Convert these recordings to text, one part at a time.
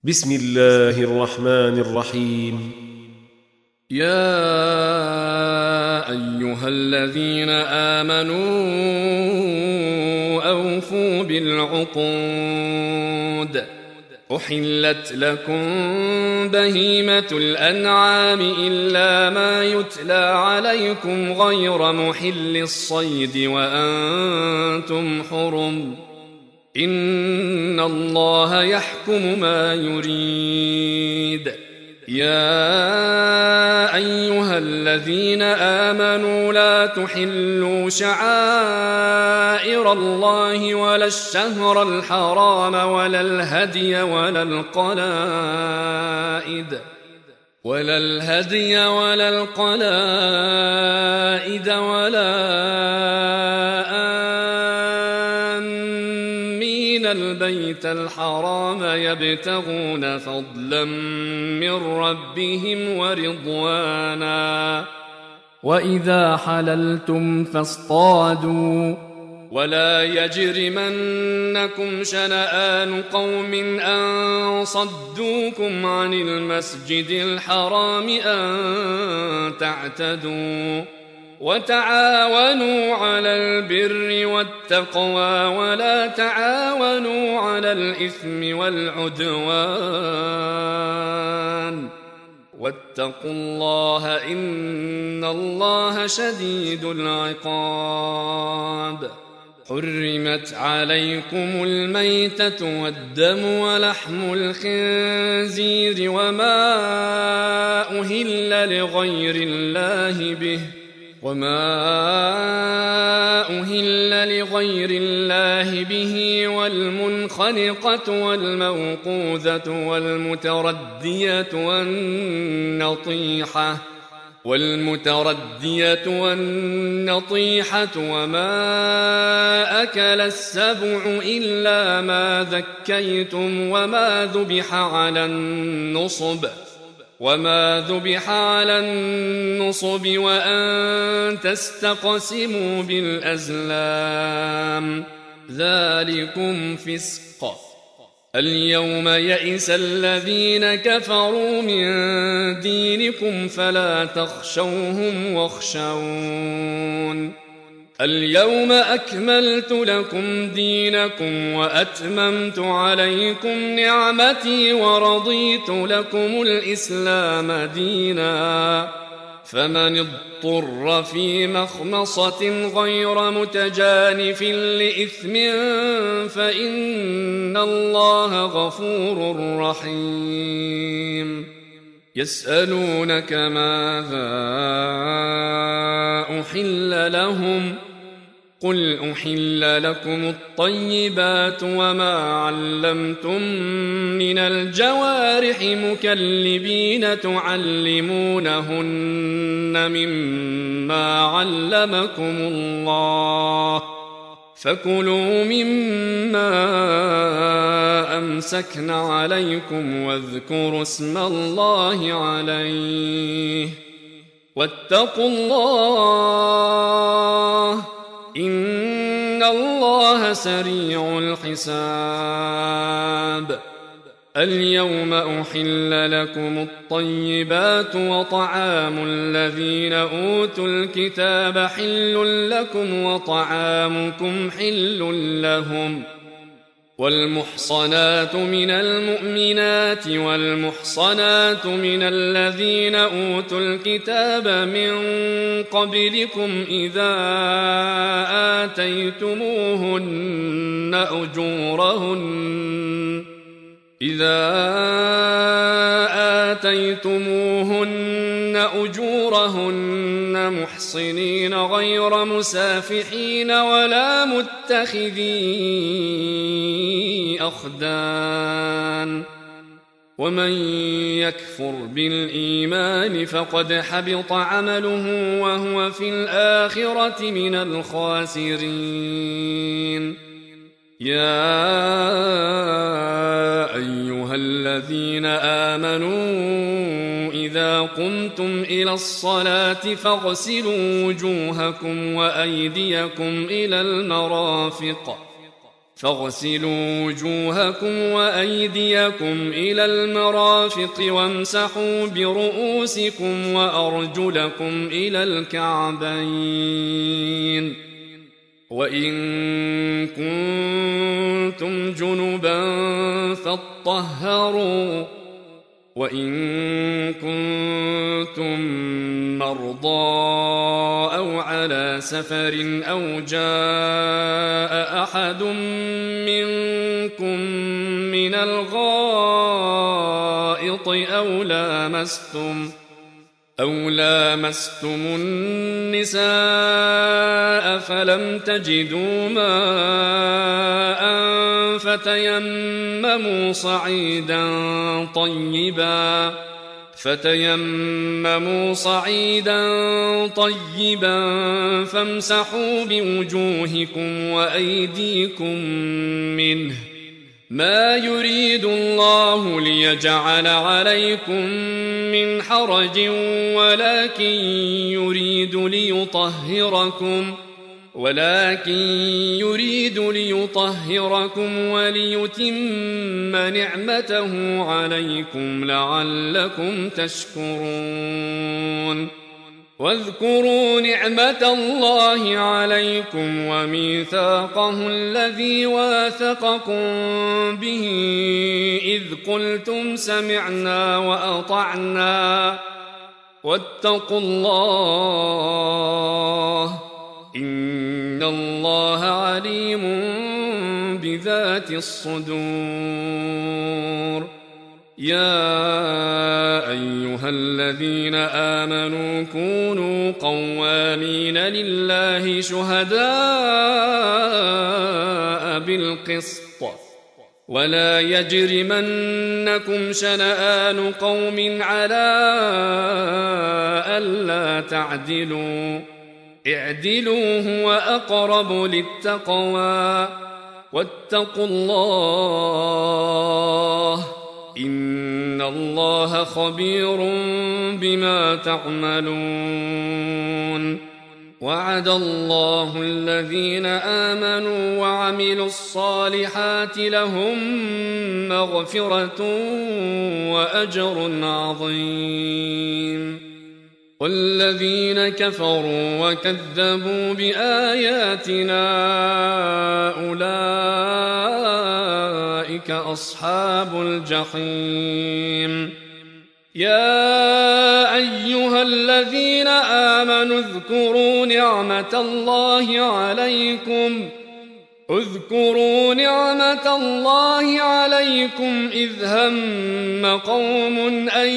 بسم الله الرحمن الرحيم. يا أيها الذين آمنوا أوفوا بالعقود. أحلت لكم بهيمة الأنعام إلا ما يتلى عليكم غير محل الصيد وأنتم حرم. إن الله يحكم ما يريد. يا أيها الذين آمنوا لا تحلوا شعائر الله ولا الشهر الحرام ولا الهدي ولا القلائد ولا آمين البيت الحرام يبتغون فضلا من ربهم ورضوانا. وإذا حللتم فاصطادوا ولا يجرمنكم شنآن قوم أن صدوكم عن المسجد الحرام أن تعتدوا. وتعاونوا على البر والتقوى ولا تعاونوا على الإثم والعدوان. واتقوا الله إن الله شديد العقاب. حرمت عليكم الميتة والدم ولحم الخنزير وما أهل لغير الله به والمنخنقة والموقوذة والمتردية والنطيحة وما أكل السبع إلا ما ذكيتم وما ذبح على النصب وأن تستقسموا بالأزلام ذلكم فسق. اليوم يئس الذين كفروا من دينكم فلا تخشوهم واخشون. اليوم أكملت لكم دينكم وأتممت عليكم نعمتي ورضيت لكم الإسلام دينا. فمن اضطر في مخمصة غير متجانف لإثم فإن الله غفور رحيم. يسألونك ماذا أحل لهم قل أحل لكم الطيبات وما علمتم من الجوارح مكلبين تعلمونهن مما علمكم الله فكلوا مما أمسكن عليكم واذكروا اسم الله عليه واتقوا الله إن الله سريع الحساب. اليوم أحل لكم الطيبات وطعام الذين أوتوا الكتاب حل لكم وطعامكم حل لهم. والمحصنات من المؤمنات والمحصنات من الذين أوتوا الكتاب من قبلكم إذا آتيتموهن أجورهن محصنين غير مسافحين ولا متخذي أخدان. ومن يكفر بالإيمان فقد حبط عمله وهو في الآخرة من الخاسرين. يا أيها الذين آمنوا إذا قمتم إلى الصلاة فاغسلوا وجوهكم وأيديكم إلى المرافق فاغسلوا وجوهكم وأيديكم إلى المرافق وامسحوا برؤوسكم وأرجلكم إلى الكعبين وإن كنتم جنبا فاطهروا وإن كنتم مرضى أو على سفر أو جاء أحد منكم من الغائط أو لامستم النساء فلم تجدوا ماء فتيمموا صعيدا طيبا فامسحوا بوجوهكم وأيديكم منه ما يريد الله ليجعل عليكم من حرج ولكن يريد ليطهركم وليتم نعمته عليكم لعلكم تشكرون واذكروا نعمة الله عليكم وميثاقه الذي واثقكم به إذ قلتم سمعنا وأطعنا واتقوا الله إن الله عليم بذات الصدور يا أيها الذين آمنوا كونوا قوامين لله شهداء بالقسط ولا يجرمنكم شنآن قوم على ألا تعدلوا اعدلوا هو أقرب للتقوى واتقوا الله إن الله خبير بما تعملون وعد الله الذين آمنوا وعملوا الصالحات لهم مغفرة وأجر عظيم والذين كفروا وكذبوا بآياتنا أولئك أصحاب الجحيم يا أيها الذين آمنوا اذكروا نعمة الله عليكم إذ هم قوم أن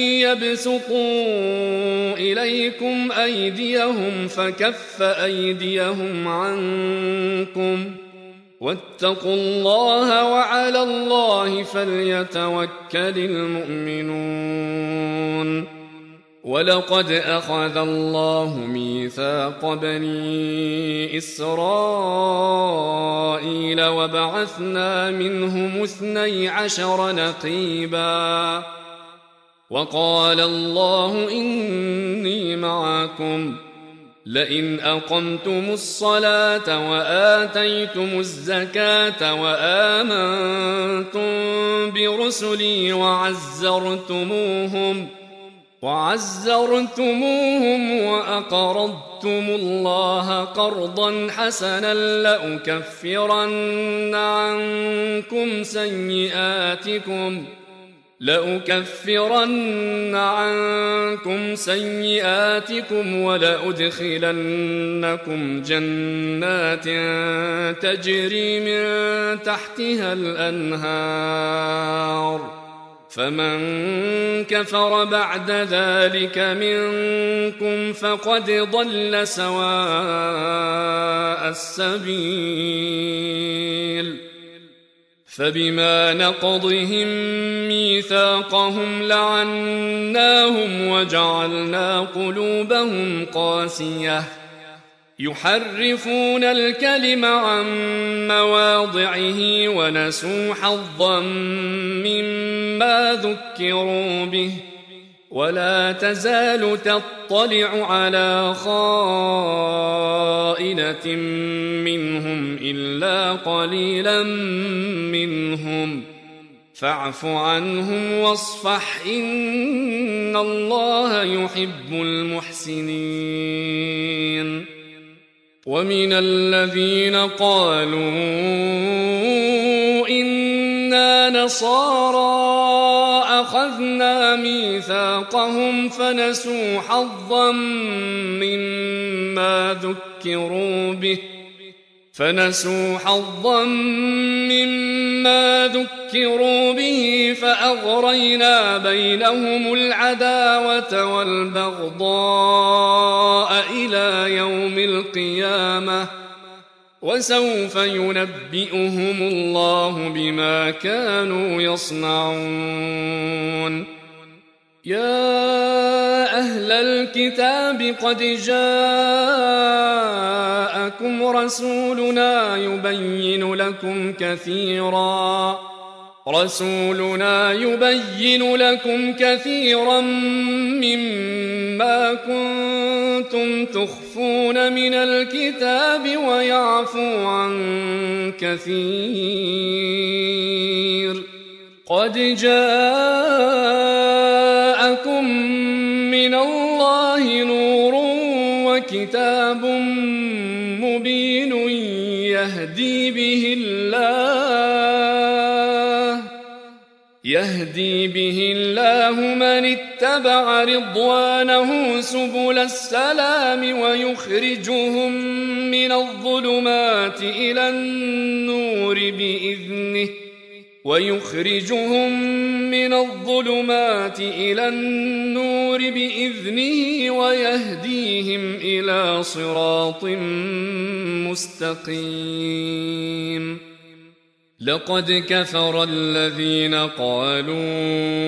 يبسطوا إليكم أيديهم فكف أيديهم عنكم واتقوا الله وعلى الله فليتوكل المؤمنون ولقد أخذ الله ميثاق بني إسرائيل وبعثنا منهم 12 نقيبا وقال الله إني معكم لئن أقمتم الصلاة وآتيتم الزكاة وآمنتم برسلي وعزرتموهم وأقرضتم الله قرضا حسنا لأكفرن عنكم سيئاتكم ولأدخلنكم جنات تجري من تحتها الأنهار فمن كفر بعد ذلك منكم فقد ضل سواء السبيل فبما نقضهم ميثاقهم لعناهم وجعلنا قلوبهم قاسية يحرفون الكلم عن مواضعه ونسوا حظا مما ذكروا به ولا تزال تطلع على خائنة منهم إلا قليلا منهم فاعف عنهم واصفح إن الله يحب المحسنين. ومن الذين قالوا إنا نصارى أخذنا ميثاقهم فنسوا حظا مما ذكروا به فأغرينا بينهم العداوة والبغضاء إلى يوم القيامة وسوف ينبئهم الله بما كانوا يصنعون. يا أهل الكتاب قد جاءكم رسولنا يبين لكم كثيرا مما كنتم تخفون من الكتاب ويعفو عن كثير. قد جاءكم من الله نور وكتاب مبين يهدي به الله من اتبع رضوانه سبل السلام ويخرجهم من الظلمات إلى النور بإذنه ويهديهم إلى صراط مستقيم. لقد كفر الذين قالوا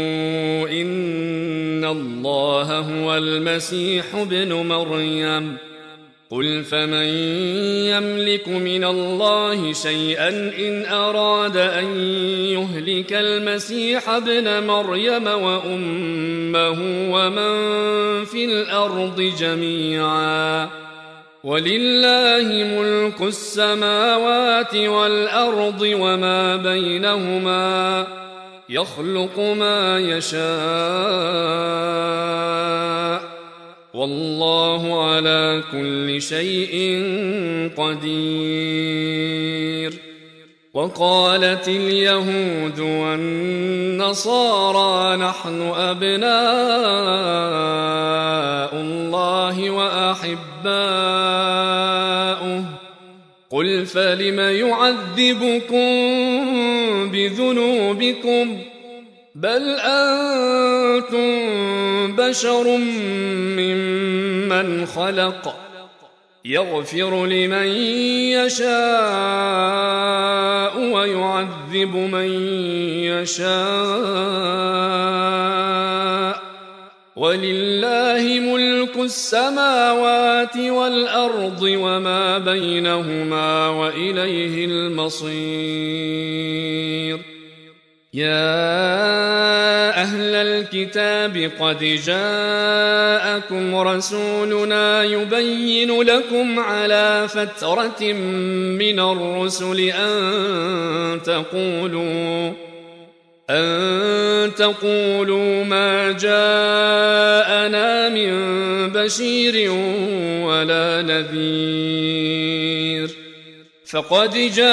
إن الله هو المسيح ابن مريم قل فمن يملك من الله شيئا إن أراد أن يهلك المسيح ابن مريم وأمه ومن في الأرض جميعا ولله ملك السماوات والأرض وما بينهما يخلق ما يشاء والله على كل شيء قدير. وقالت اليهود والنصارى نحن أبناء الله وأحباؤه قل فلم يعذبكم بذنوبكم بل أنتم بشر ممن خلق يغفر لمن يشاء ويعذب من يشاء ولله ملك السماوات والأرض وما بينهما وإليه المصير. يا أهل الكتاب قد جاءكم رسولنا يبين لكم على فترة من الرسل أن تقولوا ما جاءنا من بشير ولا نذير فقد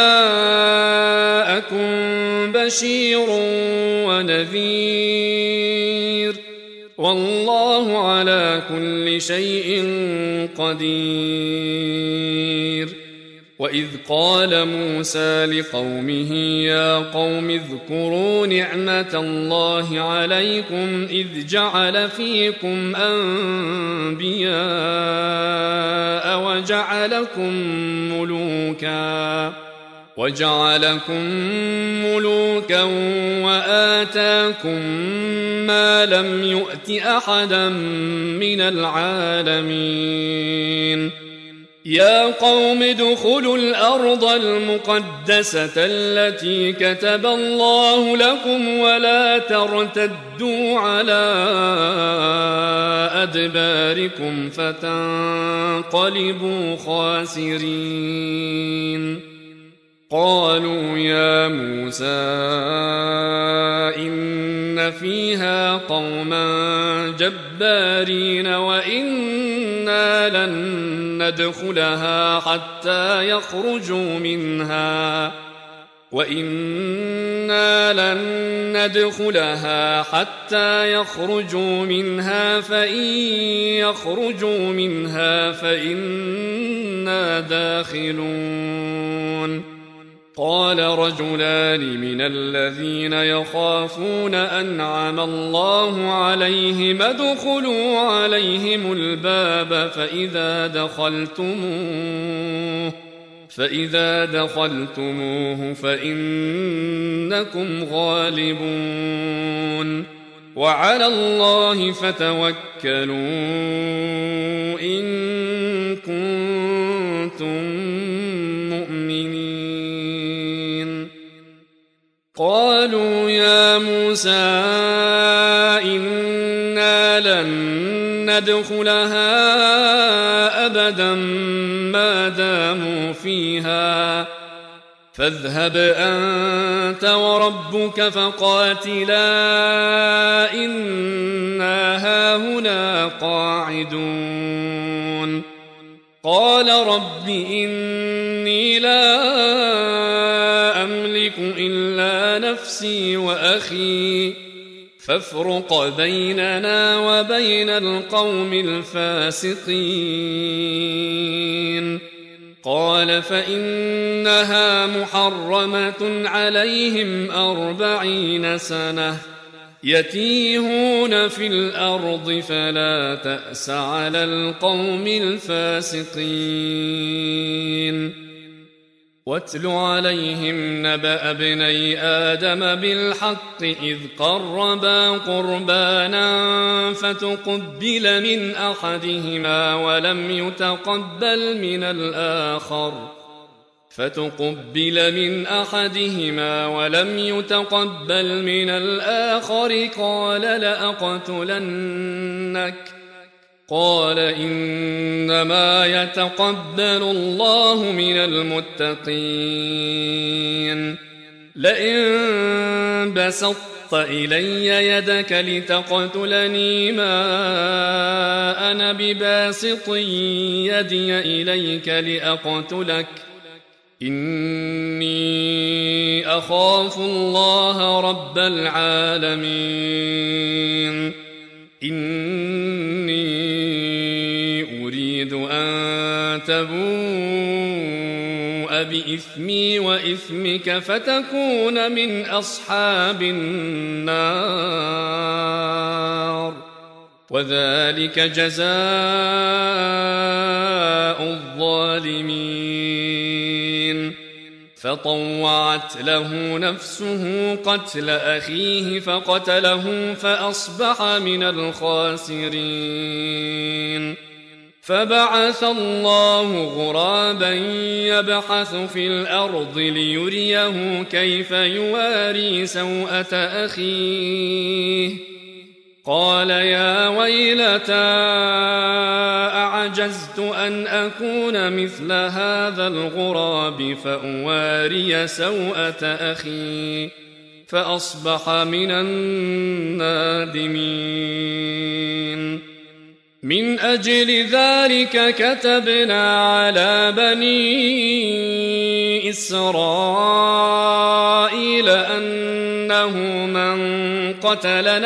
جاءكم بشير ونذير والله على كل شيء قدير. وإذ قال موسى لقومه يا قوم اذكروا نعمة الله عليكم إذ جعل فيكم أنبياء وجعلكم ملوكا وآتاكم ما لم يؤت أحدا من العالمين يا قوم ادخلوا الأرض المقدسة التي كتب الله لكم ولا ترتدوا على أدباركم فتنقلبوا خاسرين. قالوا يا موسى إن فيها قوما جبارين وإنا لن ندخلها حتى يخرجوا منها فإن يخرجوا منها فإنا داخلون. قال رجلان من الذين يخافون أنعم الله عليهم ادخلوا عليهم الباب فإذا دخلتموه فإنكم غالبون وعلى الله فتوكلوا إن كنتم مؤمنين. قالوا يا موسى إنا لن ندخلها أبدا ما داموا فيها فاذهب أنت وربك فقاتلا إنا هاهنا قاعدون. قال رب إني لا أملك إلا نفسي وأخي فافرق بيننا وبين القوم الفاسقين. قال فإنها محرمة عليهم 40 سنة يتيهون في الأرض فلا تأس على القوم الفاسقين. واتل عليهم نبأ ابني آدم بالحق إذ قربا قربانا فتقبل من أحدهما ولم يتقبل من الآخر قال لأقتلنك. قال إنما يتقبل الله من المتقين. لئن بسطت إلي يدك لتقتلني ما أنا بباسط يدي إليك لأقتلك إني أخاف الله رب العالمين. إني أريد أن تبوء بإثمي وإثمك فتكون من أصحاب النار وذلك جزاء الظالمين. فطوعت له نفسه قتل أخيه فقتله فأصبح من الخاسرين. فبعث الله غرابا يبحث في الأرض ليريه كيف يواري سوءة أخيه. قال يا ويلتى أعجزت أن أكون مثل هذا الغراب فأواري سوءة أخي فأصبح من النادمين. من أجل ذلك كتبنا على بني إسرائيل أنه من قتل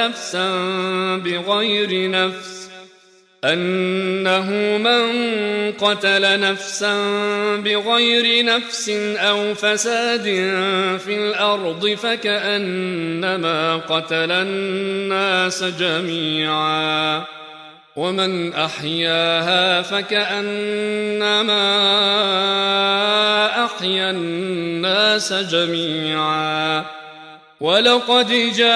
نفسا بغير نفس أو فساد في الأرض فكأنما قتل الناس جميعا ومن أحياها فكأنما أحيا الناس جميعا ولقد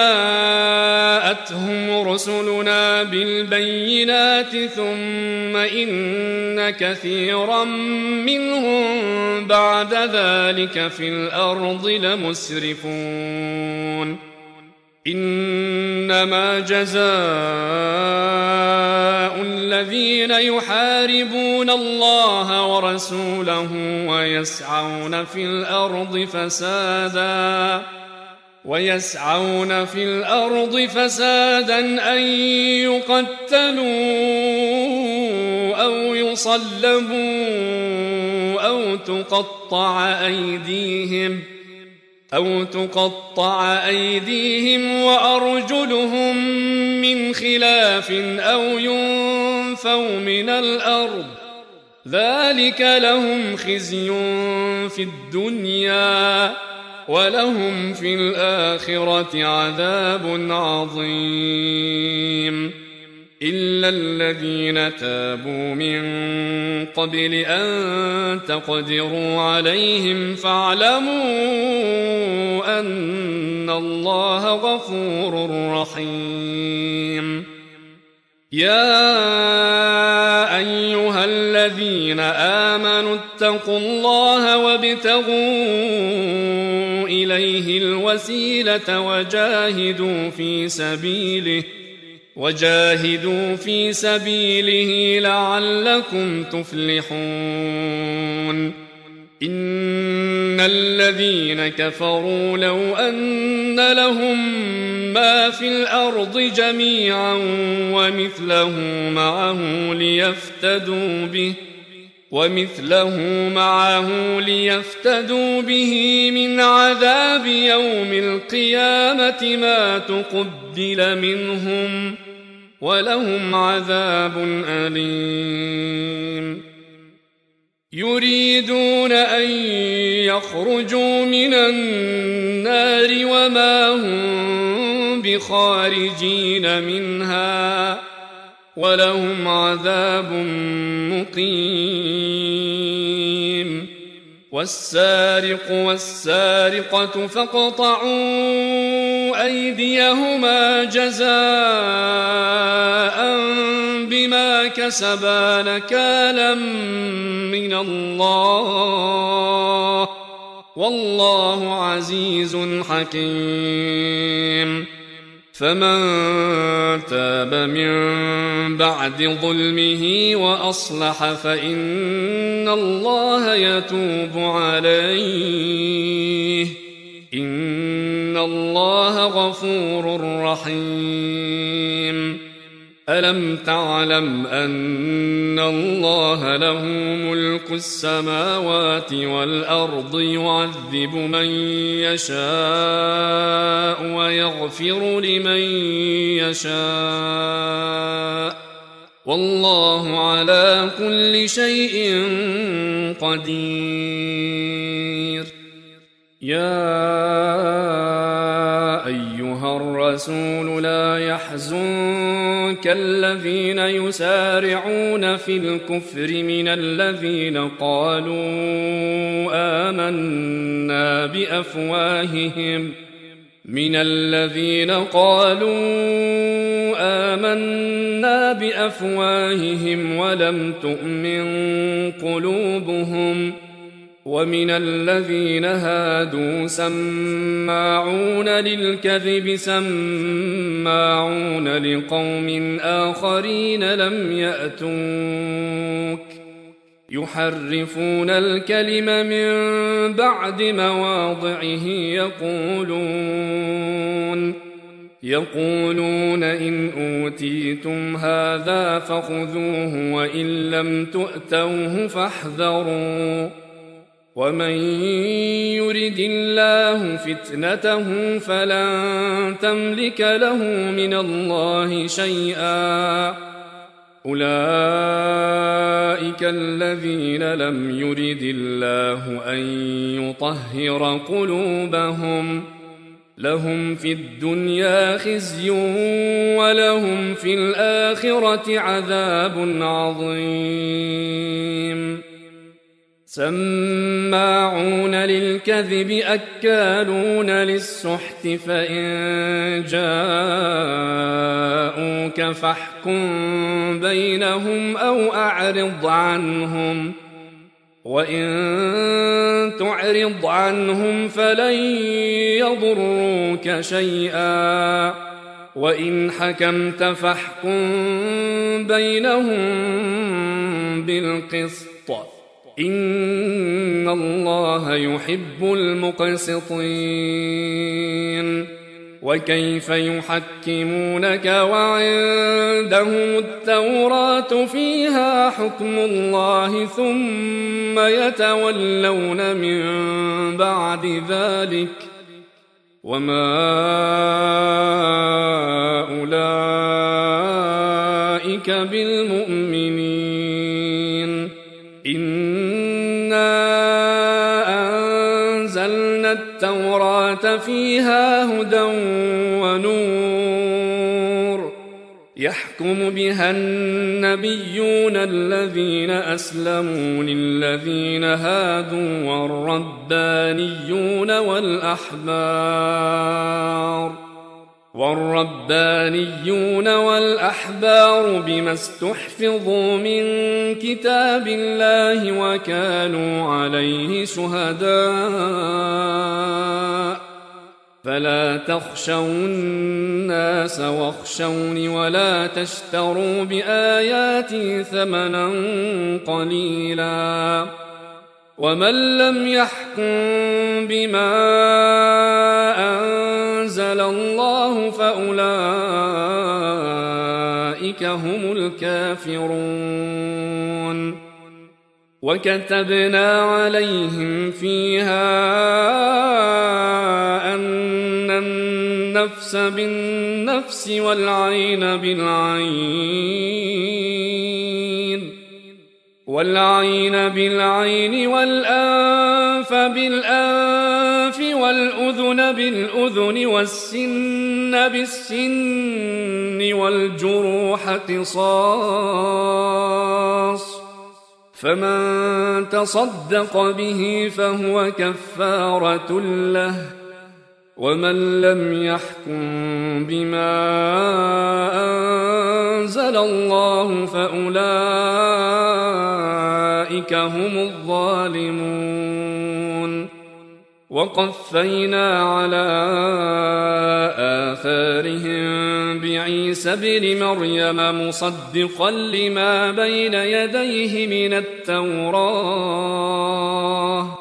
جاءتهم رسلنا بالبينات ثم إن كثيرا منهم بعد ذلك في الأرض لمسرفون إنما جزاء الذين يحاربون الله ورسوله ويسعون في الأرض فسادا أن يقتلوا أو يصلبوا أو تقطع أيديهم وأرجلهم من خلاف أو ينفوا من الأرض ذلك لهم خزي في الدنيا ولهم في الآخرة عذاب عظيم إلا الذين تابوا من قبل أن تقدروا عليهم فاعلموا أن الله غفور رحيم يا أيها الذين آمنوا اتقوا الله وابتغوا إليه الوسيلة وجاهدوا في سبيله لعلكم تفلحون إن الذين كفروا لو أن لهم ما في الأرض جميعا ومثله معه ليفتدوا به من عذاب يوم القيامة ما تقبل منهم ولهم عذاب أليم يريدون أن يخرجوا من النار وما هم بخارجين منها ولهم عذاب مقيم والسارق والسارقة فاقطعوا أيديهما جزاء بما كسبا نكالا من الله والله عزيز حكيم فمن تاب من بعد ظلمه وأصلح فإن الله يتوب عليه إن الله غفور رحيم ألم تعلم أن الله له ملك السماوات والأرض يعذب من يشاء ويغفر لمن يشاء والله على كل شيء قدير يا أيها الرسول لا يحزنك الذين يسارعون في الكفر من الذين قالوا آمنا بأفواههم ولم تؤمن قلوبهم ومن الذين هادوا سماعون للكذب سماعون لقوم آخرين لم يأتوك يحرفون الكلم من بعد مواضعه يقولون إن أوتيتم هذا فخذوه وإن لم تؤتوه فاحذروا ومن يرد الله فتنته فلن تملك له من الله شيئا أولئك الذين لم يرد الله أن يطهر قلوبهم لهم في الدنيا خزي ولهم في الآخرة عذاب عظيم سماعون للكذب أكالون للسحت فإن جاءوك فاحكم بينهم أو أعرض عنهم وإن تعرض عنهم فلن يضروك شيئا وإن حكمت فاحكم بينهم بالقسط إن الله يحب المقسطين وكيف يحكمونك وعندهم التوراة فيها حكم الله ثم يتولون من بعد ذلك وما أولئك بالمؤمنين إنا أنزلنا التوراة فيها هدى ونور يحكم بها النبيون الذين أسلموا للذين هادوا والربانيون والأحبار بما استحفظوا من كتاب الله وكانوا عليه شهداء فلا تخشوا الناس واخشوني ولا تشتروا بآياتي ثمنا قليلا ومن لم يحكم بما أنزل الله فأولئك هم الكافرون وكتبنا عليهم فيها أن النفس بالنفس والعين بالعين والأنف بالأنف والأذن بالأذن والسن بالسن والجروح قصاص فمن تصدق به فهو كفارة له ومن لم يحكم بما أنزل الله فأولئك هم الظالمون وقفينا على آثارهم بعيسى ابن مريم مصدقا لما بين يديه من التوراة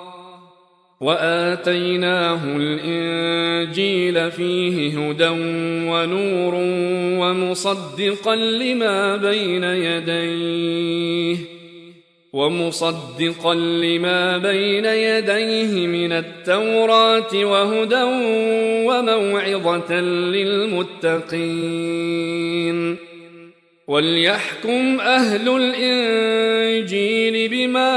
وآتيناه الإنجيل فيه هدى ونور ومصدقا لما بين يديه من التوراة وهدى وموعظة للمتقين وليحكم أهل الإنجيل بما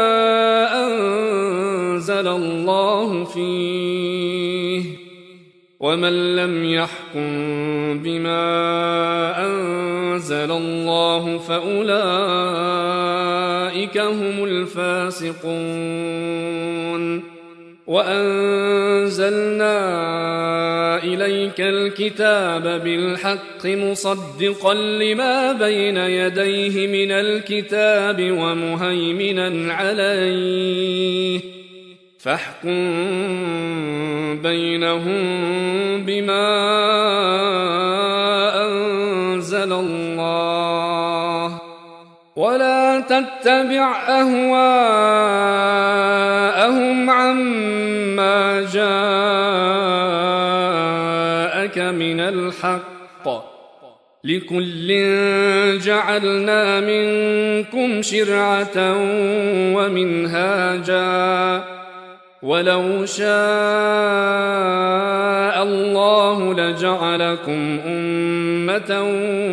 أنزل الله فيه ومن لم يحكم بما أنزل الله فأولئك هم الفاسقون وأنزلنا إليك الكتاب بالحق مصدقا لما بين يديه من الكتاب ومهيمنا عليه فاحكم بينهم بما أنزل الله ولا تتبع أهواءهم عما جاءك من الحق لكل جعلنا منكم شرعة ومنهاجا ولو شاء الله لجعلكم أمة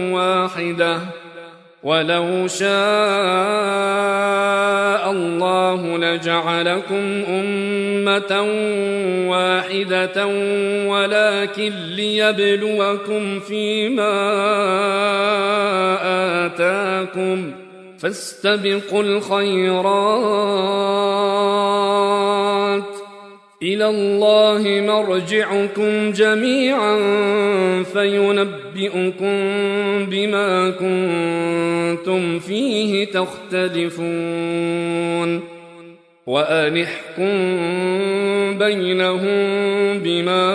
واحدة ولكن ليبلوكم فيما آتاكم فاستبقوا الخيرات إلى الله مرجعكم جميعا فينبئكم بما كنتم فيه تختلفون وأن احكم بينهم بما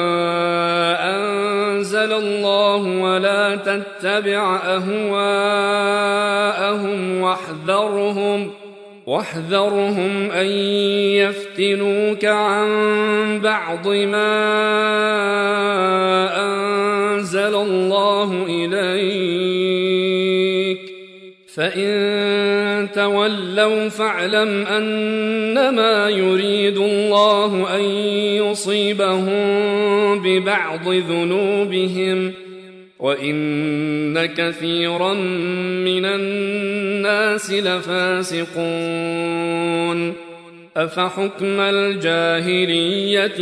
أنزل الله ولا تتبع أهواءهم واحذرهم أن يفتنوك عن بعض ما أنزل الله إليك فإن تولوا فاعلم أنما يريد الله أن يصيبهم ببعض ذنوبهم وإن كثيرا من الناس لفاسقون أفحكم الجاهلية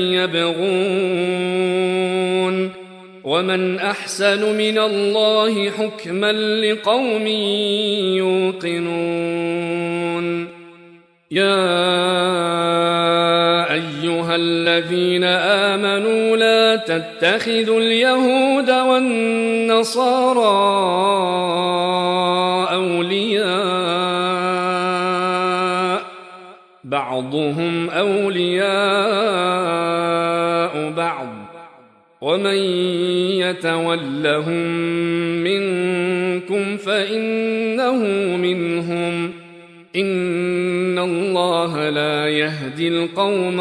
يبغون ومن أحسن من الله حكما لقوم يوقنون يا أيها الذين آمنوا لا تتخذوا اليهود والنصارى أولياء بعضهم أولياء بعض ومن يتولهم منكم فإنه منهم إن الله لا يهدي القوم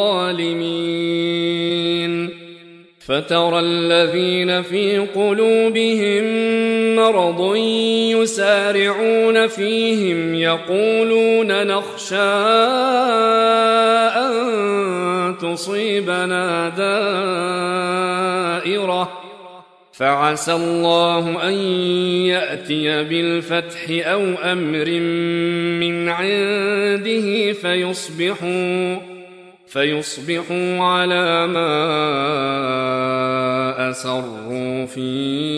الظالمين فترى الذين في قلوبهم مرض يسارعون فيهم يقولون نخشى أن تصيبنا دائرة فعسى الله أن يأتي بالفتح أو أمر من عنده فيصبحوا على ما أسروا في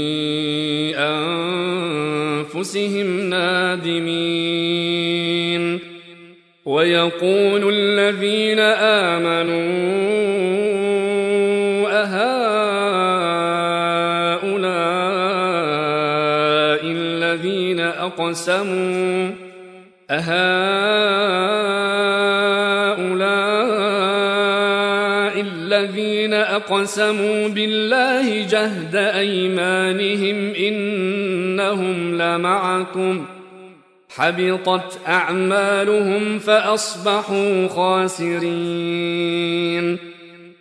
أنفسهم نادمين ويقول الذين آمنوا أهؤلاء الذين أقسموا بالله جهد أيمانهم إنهم لمعكم حبطت أعمالهم فأصبحوا خاسرين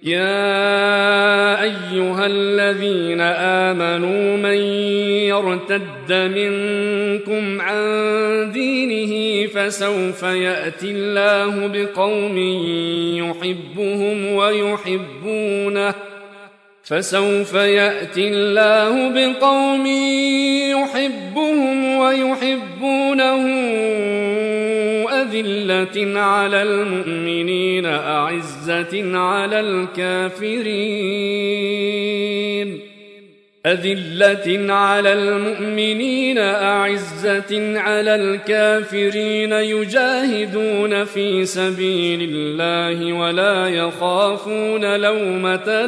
يا أيها الذين آمنوا من يرتد منكم عن دينه فسوف يأتي الله بقوم يحبهم ويحبونه أذلة على المؤمنين أعزة على الكافرين يجاهدون في سبيل الله ولا يخافون لومة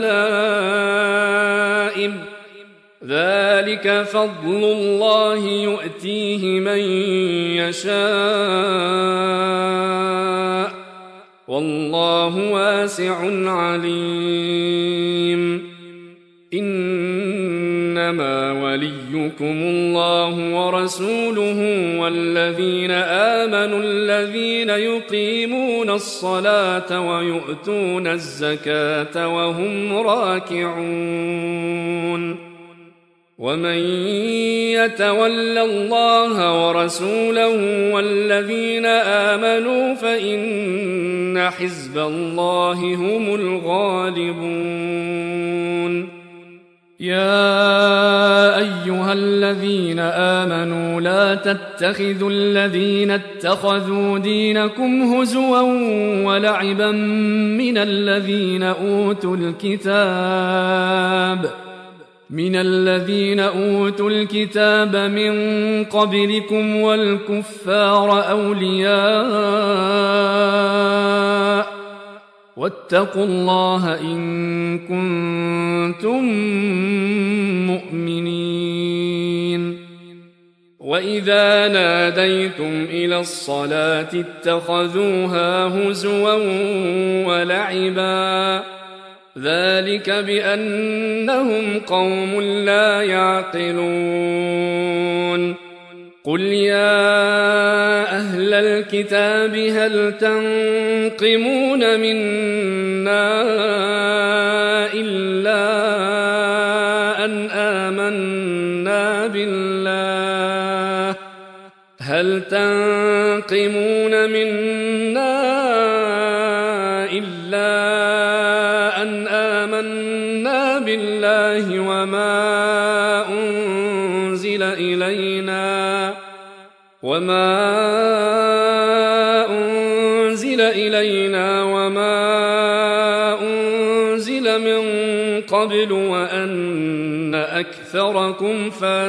لائم ذلك فضل الله يؤتيه من يشاء والله واسع عليم إنما وليكم الله ورسوله والذين آمنوا الذين يقيمون الصلاة ويؤتون الزكاة وهم راكعون ومن يتول الله ورسوله والذين آمنوا فإن حزب الله هم الغالبون يا أيها الذين آمنوا لا تتخذوا الذين اتخذوا دينكم هزوا ولعبا من الذين أوتوا الكتاب من الذين أوتوا الكتاب من قبلكم والكفار أولياء واتقوا الله إن كنتم مؤمنين. وإذا ناديتم إلى الصلاة اتخذوها هزوا ولعبا ذلك بأنهم قوم لا يعقلون. قل يا أهل الكتاب هل تنقمون منا إلا أن آمنا بالله وما أنزل إلينا وما أنزل من قبل وأن أكثركم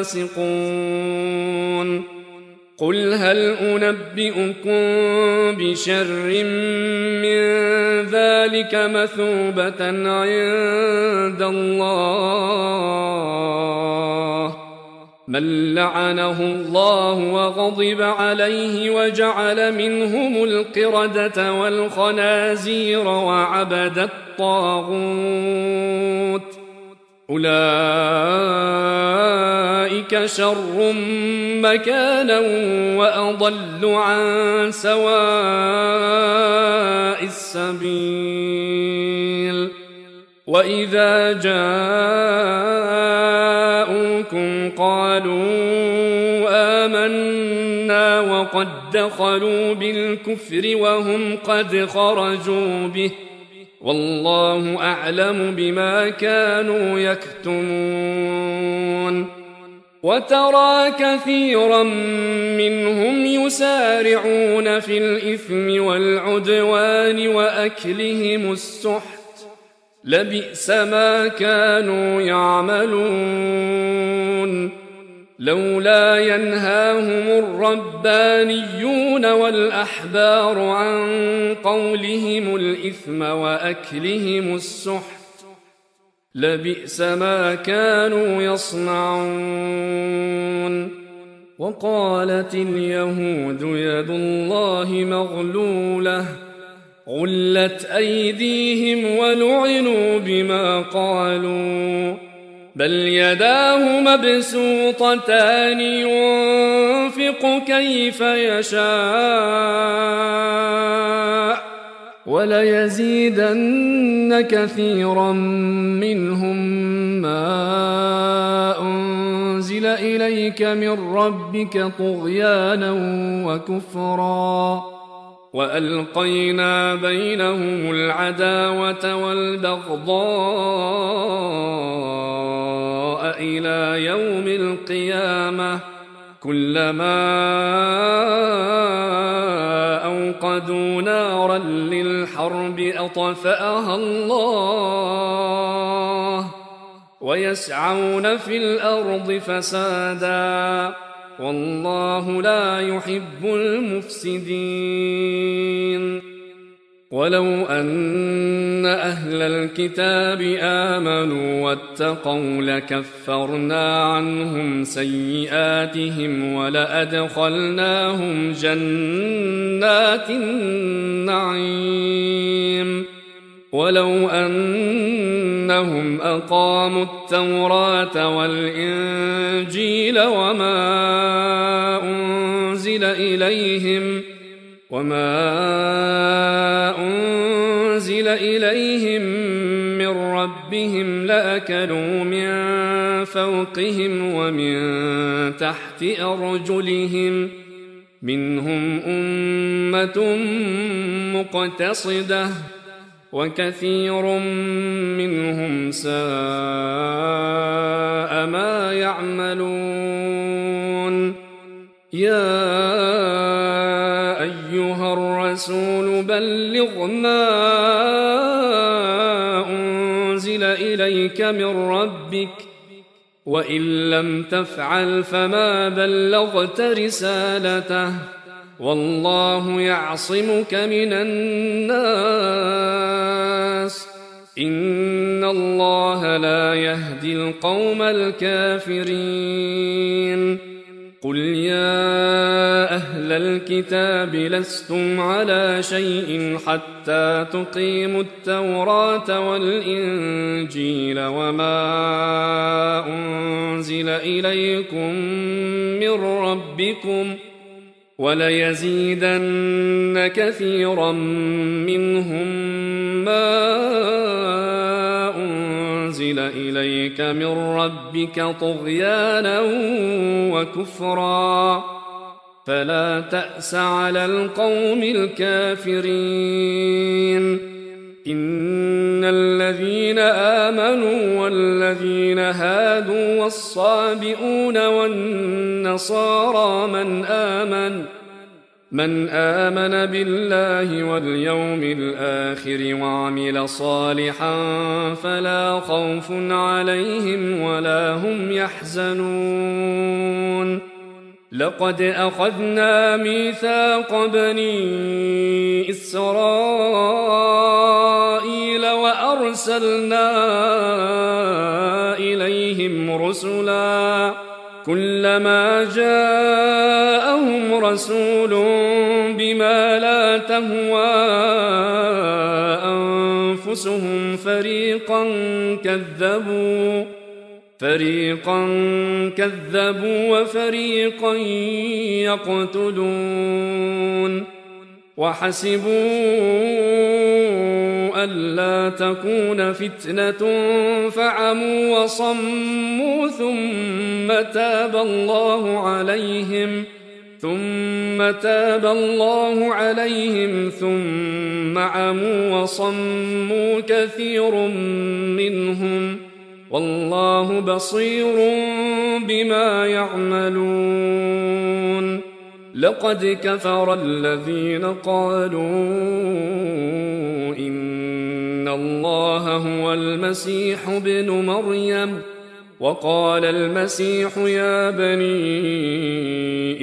فاسقون. قل هل أنبئكم بشر من ذلك مثوبة عند الله من لعنه الله وغضب عليه وجعل منهم القردة والخنازير وعبد الطاغوت أولئك شر مكانا وأضل عن سواء السبيل. وإذا جاءوكم قالوا آمنا وقد دخلوا بالكفر وهم قد خرجوا به والله أعلم بما كانوا يكتمون. وترى كثيرا منهم يسارعون في الإثم والعدوان وأكلهم السحت لبئس ما كانوا يعملون. لولا ينهاهم الربانيون والأحبار عن قولهم الإثم وأكلهم السحت لبئس ما كانوا يصنعون. وقالت اليهود يد الله مغلولة غلت أيديهم ولعنوا بما قالوا بل يداه مبسوطتان ينفق كيف يشاء وليزيدن كثيرا منهم ما أنزل إليك من ربك طغيانا وكفرا وألقينا بينهم العداوة والبغضاء إلى يوم القيامة كلما أوقدوا نارا للحرب أطفأها الله ويسعون في الأرض فسادا والله لا يحب المفسدين. ولو أن أهل الكتاب آمنوا واتقوا لكفرنا عنهم سيئاتهم ولأدخلناهم جنات النعيم. ولو أنهم أقاموا التوراة والإنجيل وما أنزل إليهم من ربهم لأكلوا من فوقهم ومن تحت أرجلهم منهم أمة مقتصدة وكثير منهم ساء ما يعملون. يا أيها الرسول بلغ ما أنزل إليك من ربك وإن لم تفعل فما بلغت رسالته والله يعصمك من الناس إن الله لا يهدي القوم الكافرين قل يا أهل الكتاب لستم على شيء حتى تقيموا التوراة والإنجيل وما أنزل إليكم من ربكم وليزيدن كثيرا منهم ما أنزل إليك من ربك طغيانا وكفرا فلا تأس على القوم الكافرين إن الذين آمنوا والذين هادوا والصابئون والنصارى من آمن بالله واليوم الآخر وعمل صالحا فلا خوف عليهم ولا هم يحزنون لقد أخذنا ميثاق بني إسرائيل وأرسلنا إليهم رسلا كلما جاءهم رسول بما لا تهوى أنفسهم فريقا كذبوا وفريقا يقتلون وحسبوا ألا تكون فتنة فعموا وصموا ثم تاب الله عليهم ثم عموا وصموا كثير منهم والله بصير بما يعملون لقد كفر الذين قالوا إن الله هو المسيح ابن مريم وقال المسيح يا بني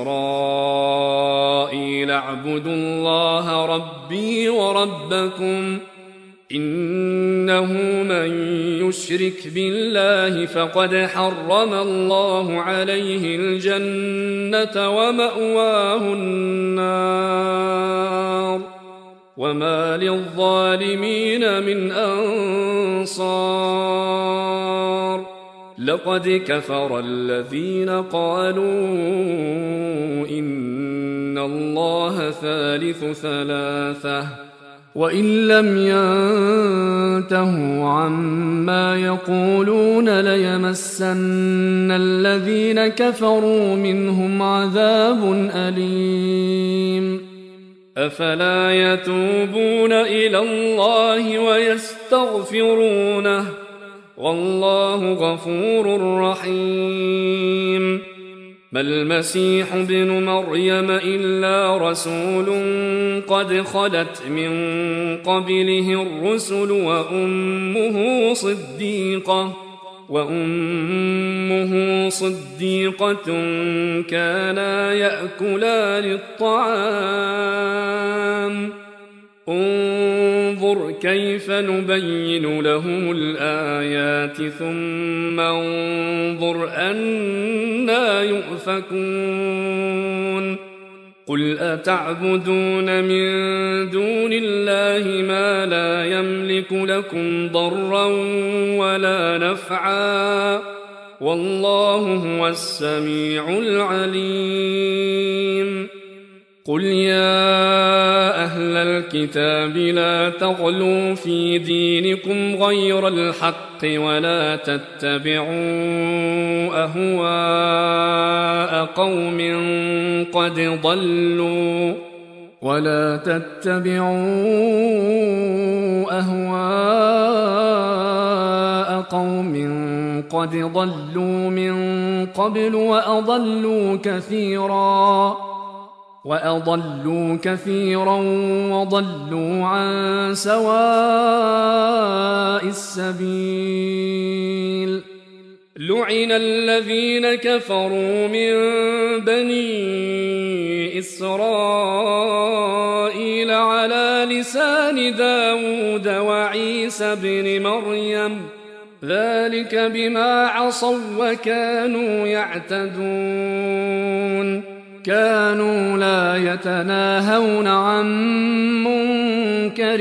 إسرائيل اعبدوا الله ربي وربكم إنه من يشرك بالله فقد حرم الله عليه الجنة ومأواه النار وما للظالمين من أنصار لقد كفر الذين قالوا إن الله ثالث ثلاثة وإن لم ينتهوا عما يقولون ليمسن الذين كفروا منهم عذاب أليم أفلا يتوبون إلى الله ويستغفرونه والله غفور رحيم ما المسيح ابن مريم إلا رسول قد خلت من قبله الرسل وأمه صديقة كانا يأكلان الطعام انظر كيف نبين لهم الآيات ثم انظر أنى يؤفكون قل أتعبدون من دون الله ما لا يملك لكم ضرا ولا نفعا والله هو السميع العليم قل يا أهل الكتاب لا تغلوا في دينكم غير الحق ولا تتبعوا أهواء قوم قد ضلوا من قبل وأضلوا كثيرا وضلوا عن سواء السبيل لعن الذين كفروا من بني إسرائيل على لسان داود وعيسى بن مريم ذلك بما عصوا وكانوا يعتدون كانوا لا يتناهون عن منكر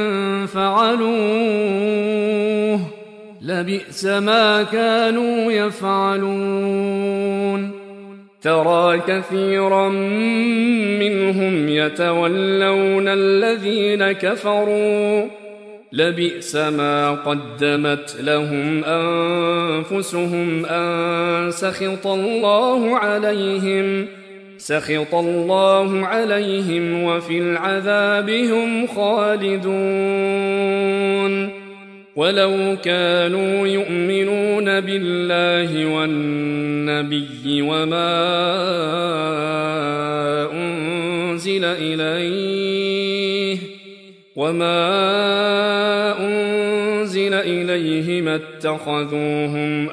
فعلوه لبئس ما كانوا يفعلون ترى كثيرا منهم يتولون الذين كفروا لبئس ما قدمت لهم أنفسهم أن سخط الله عليهم وفي العذاب هم خالدون ولو كانوا يؤمنون بالله والنبي وما أنزل إليه ما اتخذوهم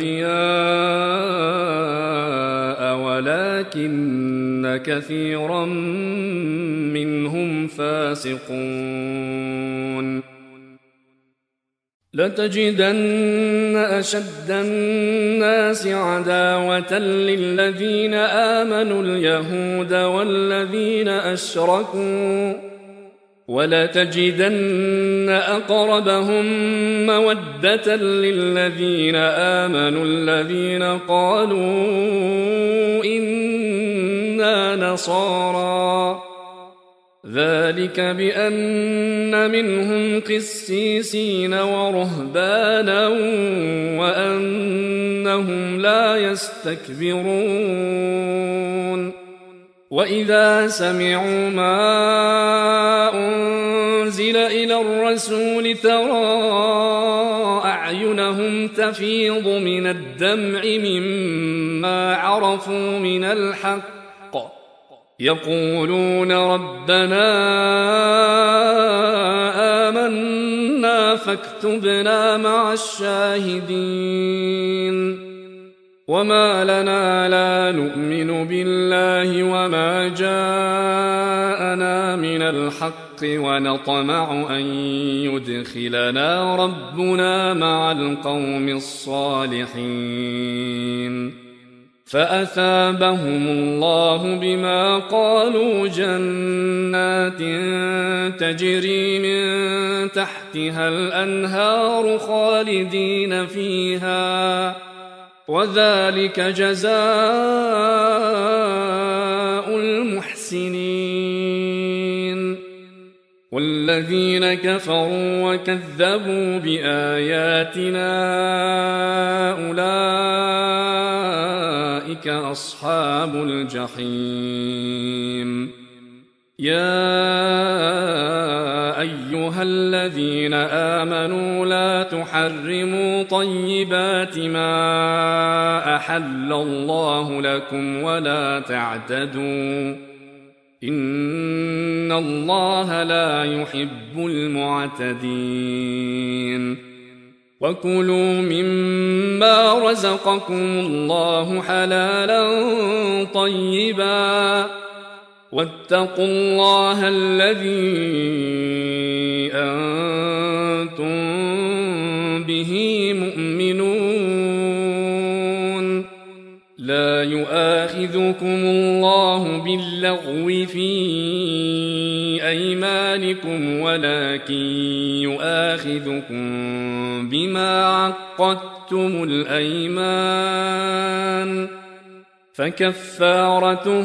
أولياء ولكن كثيرا منهم فاسقون لتجدن أشد الناس عداوة للذين آمنوا اليهود والذين أشركوا ولتجدن أقربهم مودة للذين آمنوا الذين قالوا إنا نصارى ذلك بأن منهم قسيسين ورهبانا وأنهم لا يستكبرون وإذا سمعوا ما أنزل إلى الرسول ترى أعينهم تفيض من الدمع مما عرفوا من الحق يقولون ربنا آمنا فاكتبنا مع الشاهدين وما لنا لا نؤمن بالله وما جاءنا من الحق ونطمع أن يدخلنا ربنا مع القوم الصالحين فأثابهم الله بما قالوا جنات تجري من تحتها الأنهار خالدين فيها وذلك جزاء المحسنين والذين كفروا وكذبوا بآياتنا أولئك أصحاب الجحيم يا أيها الذين آمنوا لا تحرموا طيبات ما أحل الله لكم ولا تعتدوا إن الله لا يحب المعتدين وكلوا مما رزقكم الله حلالا طيبا واتقوا الله الذي أنتم به مؤمنون لا يؤاخذكم الله باللغو في أيمانكم ولكن يؤاخذكم بما عقدتم الأيمان فكفارته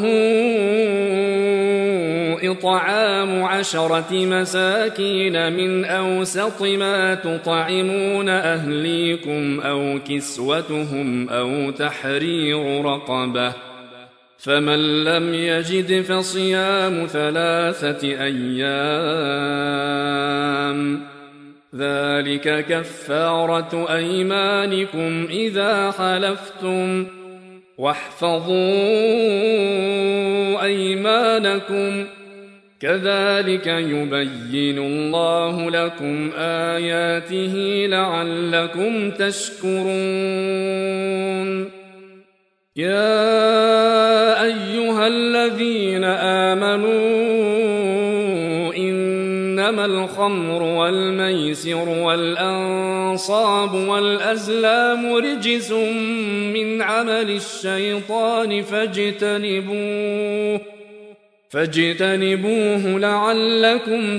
إطعام 10 مساكين من أوسط ما تطعمون أهليكم أو كسوتهم أو تحرير رقبة فمن لم يجد فصيام 3 أيام ذلك كفارة أيمانكم إذا حلفتم واحفظوا أيمانكم كذلك يبين الله لكم آياته لعلكم تشكرون يا أيها الذين آمنوا إنما الخمر والميسر والأنصاب والأزلام رجس من عمل الشيطان فاجتنبوه لعلكم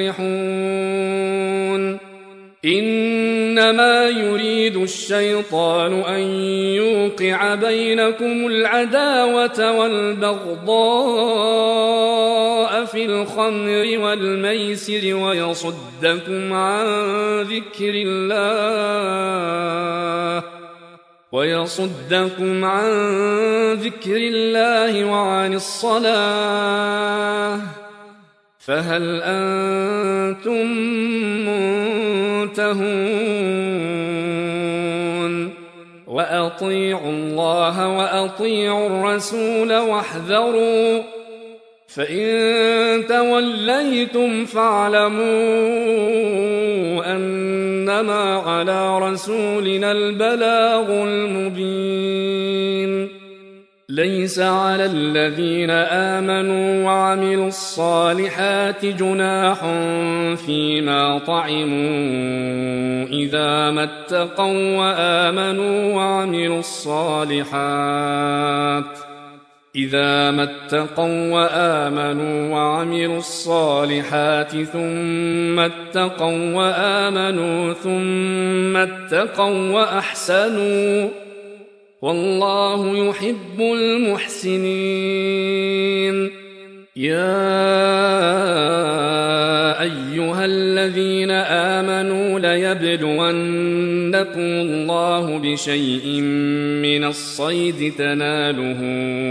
تفلحون إنما يريد الشيطان أن يوقع بينكم العداوة والبغضاء في الخمر والميسر ويصدكم عن ذكر الله وعن الصلاة فهل أنتم منتهون وأطيعوا الله وأطيعوا الرسول واحذروا فإن توليتم فاعلموا أنما على رسولنا البلاغ المبين ليس على الذين آمنوا وعملوا الصالحات جناح فيما طعموا إذا ما اتقوا وآمنوا وعملوا الصالحات ثم اتقوا وآمنوا ثم اتقوا وأحسنوا والله يحب المحسنين يا أيها الذين آمنوا ليبلونكم الله بشيء من الصيد تناله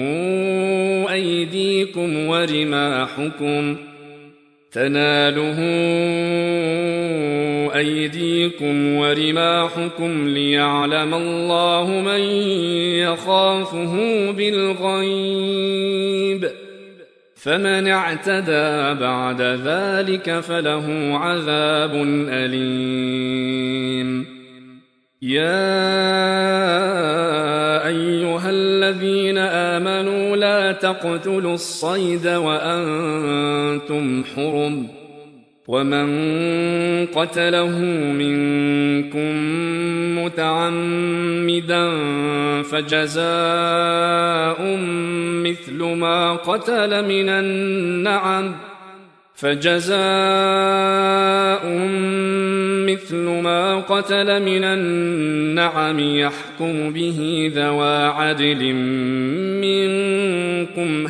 أيديكم ورماحكم ليعلم الله من يخافه بالغيب فمن اعتدى بعد ذلك فله عذاب أليم يا أيها الذين آمنوا لا تقتلوا الصيد وأنتم حرم ومن قتله منكم متعمدا فجزاء مثل ما قتل من النعم يحكم به ذوى عدل منكم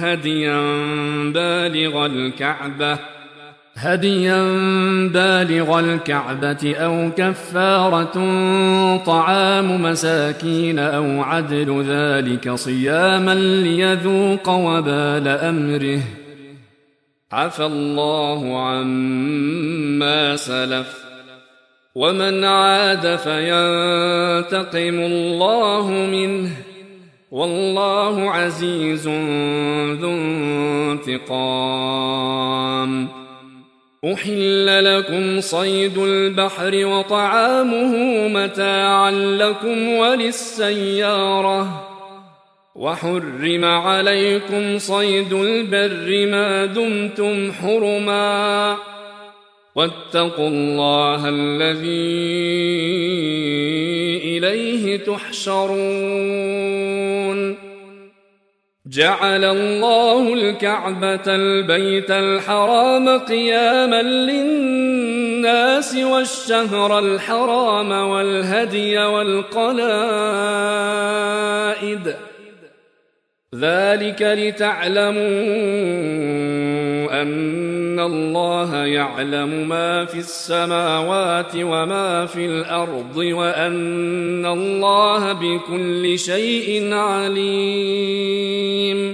هديا بالغ الكعبة أو كفارة طعام مساكين أو عدل ذلك صياما ليذوق وبال أمره عفى الله عما سلف ومن عاد فينتقم الله منه والله عزيز ذو انتقام أحل لكم صيد البحر وطعامه متاعا لكم وللسيارة وحرم عليكم صيد البر ما دمتم حرما واتقوا الله الذي إليه تحشرون جعل الله الكعبة البيت الحرام قياما للناس والشهر الحرام والهدي والقلائد ذلك لتعلموا أن الله يعلم ما في السماوات وما في الأرض وأن الله بكل شيء عليم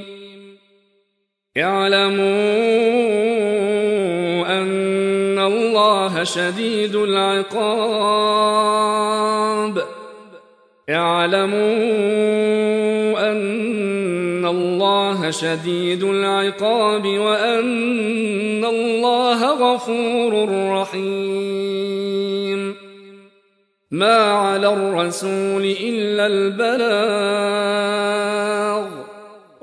اعلموا أن الله شديد العقاب وأن الله غفور رحيم ما على الرسول إلا البلاغ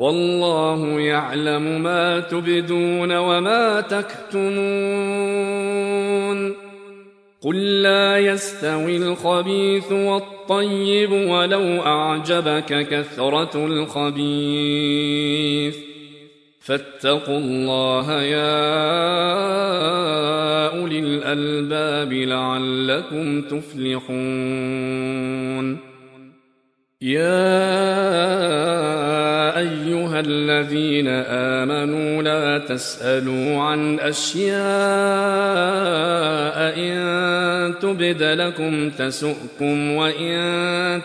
والله يعلم ما تبدون وما تكتمون قل لا يستوي الخبيث والطيب ولو أعجبك كثرة الخبيث فاتقوا الله يا أولي الألباب لعلكم تفلحون يا أيها الذين آمنوا لا تسألوا عن أشياء إن تبد لكم تسؤكم وإن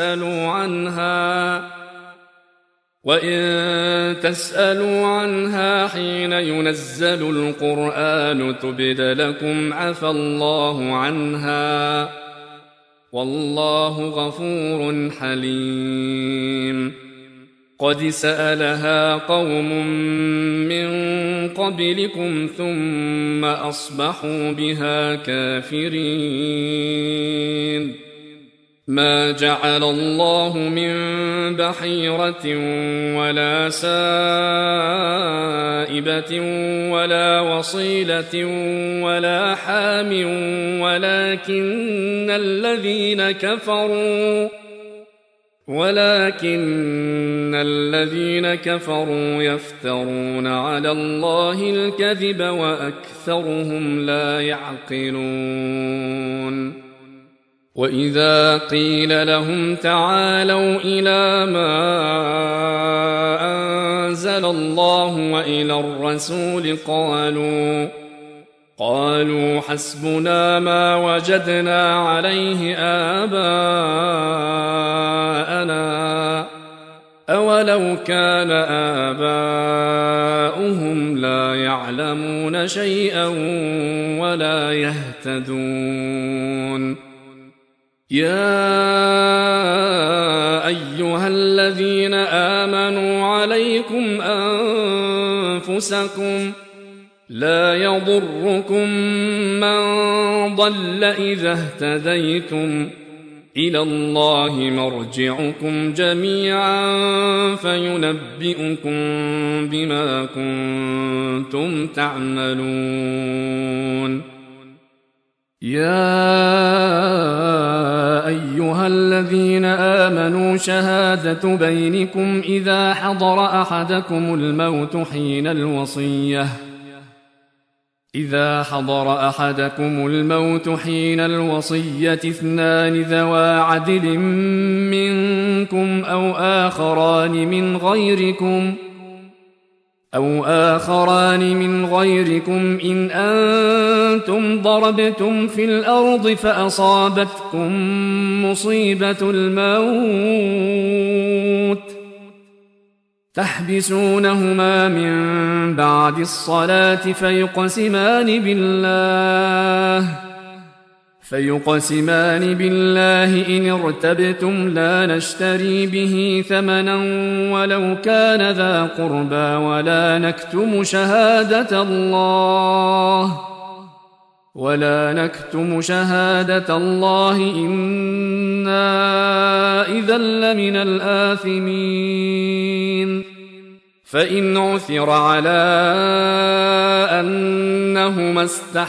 تسألوا عنها حين ينزل القرآن تبد لكم عفى الله عنها والله غفور حليم قد سألها قوم من قبلكم ثم أصبحوا بها كافرين ما جعل الله من بحيرة ولا سائبة ولا وصيلة ولا حام ولكن الذين كفروا يفترون على الله الكذب وأكثرهم لا يعقلون وإذا قيل لهم تعالوا إلى ما أنزل الله وإلى الرسول قالوا حسبنا ما وجدنا عليه آباءنا أولو كان آباؤهم لا يعلمون شيئا ولا يهتدون يا أيها الذين آمنوا عليكم أنفسكم لا يضركم من ضل إذا اهتديتم إلى الله مرجعكم جميعا فينبئكم بما كنتم تعملون يا أيها الذين آمنوا شهادة بينكم إذا حضر أحدكم الموت حين الوصية اثنان ذوى عدل منكم أو آخران من غيركم إن أنتم ضربتم في الأرض فأصابتكم مصيبة الموت تحبسونهما من بعد الصلاة فيقسمان بالله إن ارتبتم لا نشتري به ثمنا ولو كان ذا قربى ولا نكتم شهادة الله إنا إذا لمن الآثمين فإن عثر على أنهما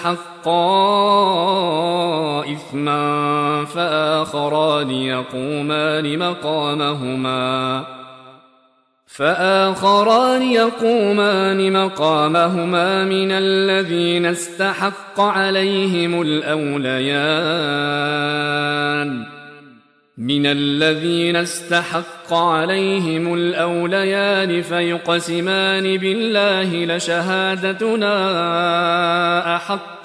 استحقا إثما فآخران يقومان مقامهما من الذين استحق عليهم الأوليان فيقسمان بالله لشهادتنا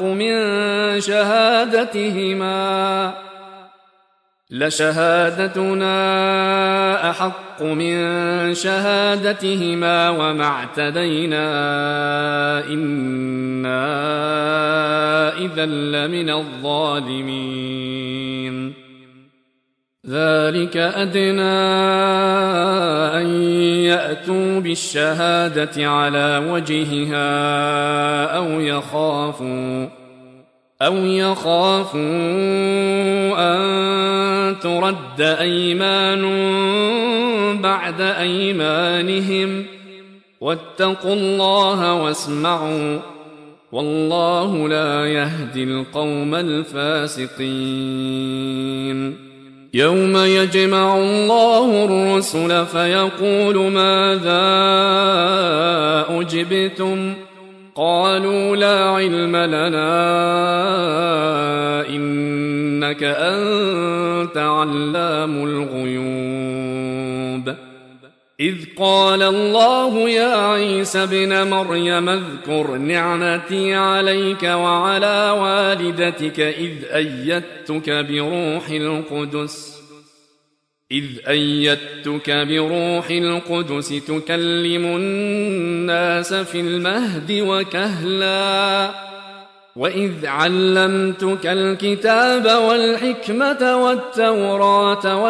أحق من شهادتهما وما اعتدينا إنا إذا لمن الظالمين ذلك أدنى أن يأتوا بالشهادة على وجهها أو يخافوا أن ترد أيمان بعد أيمانهم واتقوا الله واسمعوا والله لا يهدي القوم الفاسقين يوم يجمع الله الرسل فيقول ماذا أجبتم قالوا لا علم لنا إنك أنت علام الغيوب إذ قال الله يا عيسى ابن مريم اذكر نعمتي عليك وعلى والدتك إذ أيدتك بروح القدس تكلم الناس في المهد وكهلا وإذ علمتك الكتاب والحكمة والتوراة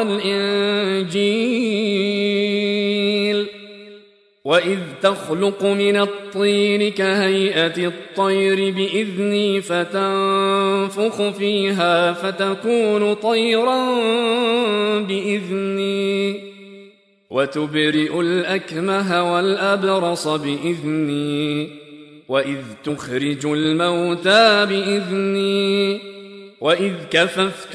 والإنجيل وإذ تخلق من الطين كهيئة الطير بإذني فتنفخ فيها فتكون طيرا بإذني وتبرئ الأكمه والأبرص بإذني وإذ تخرج الموتى بإذني وإذ كففت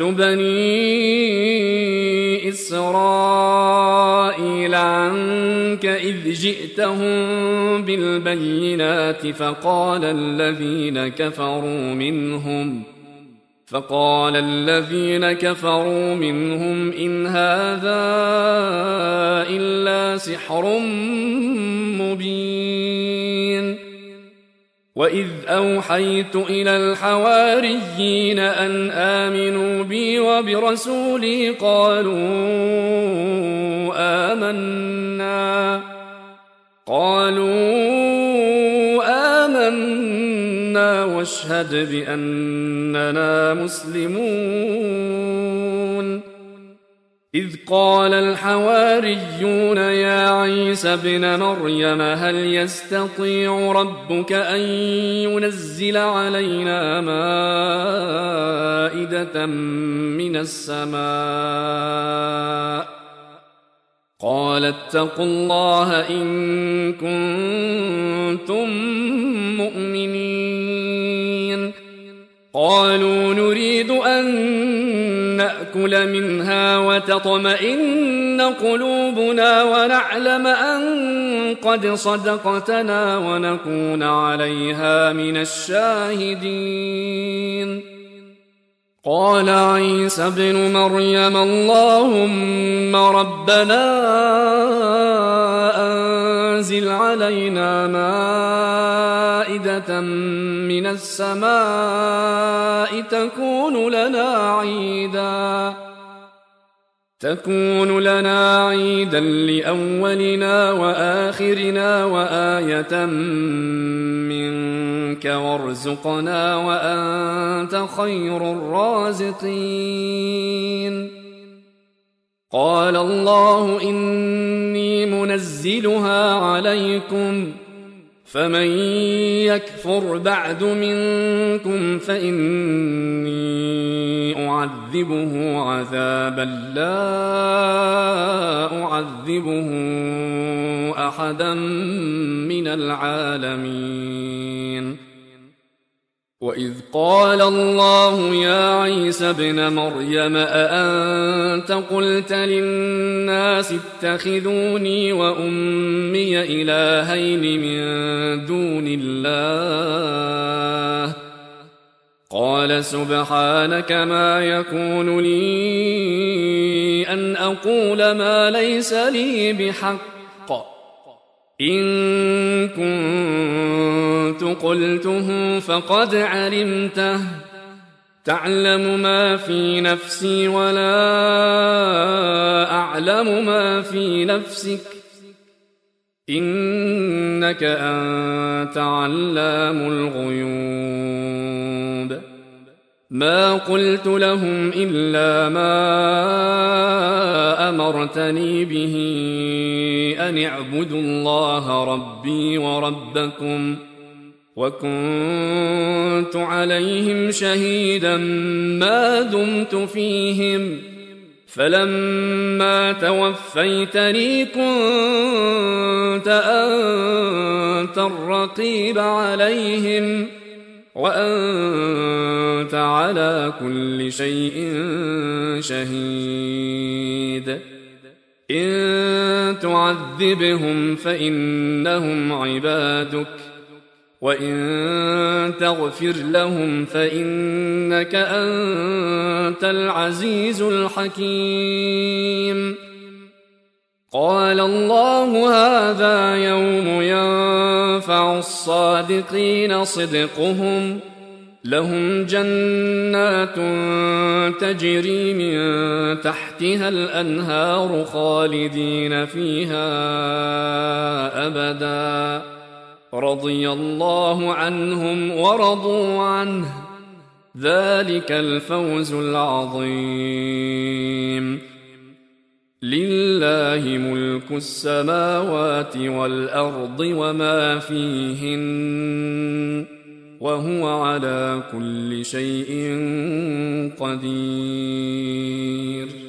بني إسرائيل عنك إذ جئتهم بالبينات فقال الذين كفروا منهم إن هذا إلا سحر مبين وإذ أوحيت إلى الحواريين أن آمنوا بي وبرسولي قالوا آمنا واشهد بأننا مسلمون إذ قال الحواريون يا عيسى ابن مريم هل يستطيع ربك أن ينزل علينا مائدة من السماء قال اتقوا الله إن كنتم مؤمنين قالوا نريد أن نأكل منها وتطمئن قلوبنا ونعلم أن قد صدقتنا ونكون عليها من الشاهدين قال عيسى ابن مريم اللهم ربنا أنزل علينا مائدة من السماء تكون لنا عيدا لأولنا وآخرنا وآية منك وارزقنا وأنت خير الرازقين قال الله إني منزلها عليكم فمن يكفر بعد منكم فإني أعذبه عذابا لا أعذبه أحدا من العالمين وإذ قال الله يا عيسى ابن مريم أأنت قلت للناس اتخذوني وأمي إلهين من دون الله قال سبحانك ما يكون لي أن أقول ما ليس لي بحق إن كنت قلته فقد علمته تعلم ما في نفسي ولا أعلم ما في نفسك إنك أنت علام الغيوب ما قلت لهم إلا ما أمرتني به أن اعبدوا الله ربي وربكم وكنت عليهم شهيدا ما دمت فيهم فلما توفيتني كنت أنت الرقيب عليهم وأنت على كل شيء شهيد إن تعذبهم فإنهم عبادك وإن تغفر لهم فإنك أنت العزيز الحكيم قال الله هذا يوم ينفع الصادقين صدقهم لهم جنات تجري من تحتها الأنهار خالدين فيها أبدا رضي الله عنهم ورضوا عنه ذلك الفوز العظيم لله ملك السماوات والأرض وما فيهن وهو على كل شيء قدير